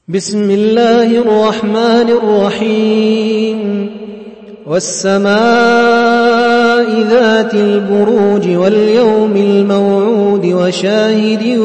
بسم الله الرحمن الرحيم والسماء ذات البروج واليوم الموعود وشاهد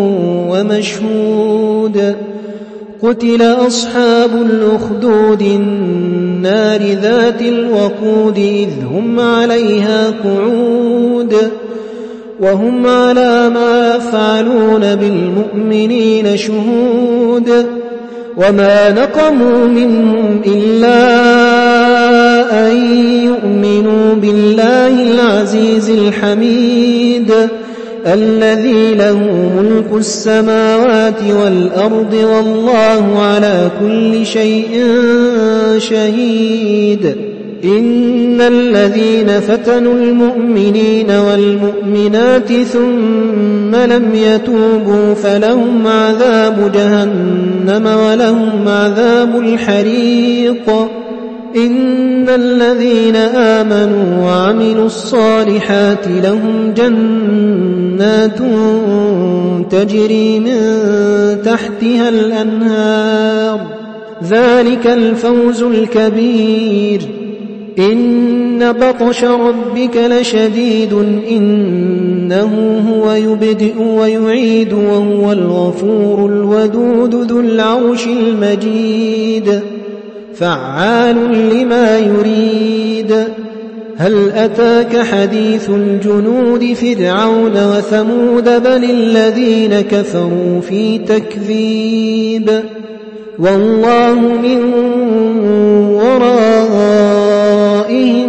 ومشهود قتل أصحاب الأخدود النار ذات الوقود إذ هم عليها قعود وهم على ما يفعلون بالمؤمنين شهود وما نقموا منهم إلا أن يؤمنوا بالله العزيز الحميد الذي له ملك السماوات والأرض والله على كل شيء شهيد إن الذين فتنوا المؤمنين والمؤمنات ثم لم يتوبوا فلهم عذاب جهنم ولهم عذاب الحريق إن الذين آمنوا وعملوا الصالحات لهم جنات تجري من تحتها الأنهار ذلك الفوز الكبير إن بطش ربك لشديد إنه هو يبدئ ويعيد وهو الغفور الودود ذو العرش المجيد فعال لما يريد هل أتاك حديث الجنود فرعون وثمود بل الذين كفروا في تكذيب والله من ورائهم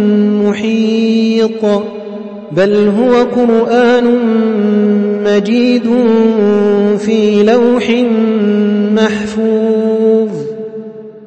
محيط بل هو قرآن مجيد في لوح محفوظ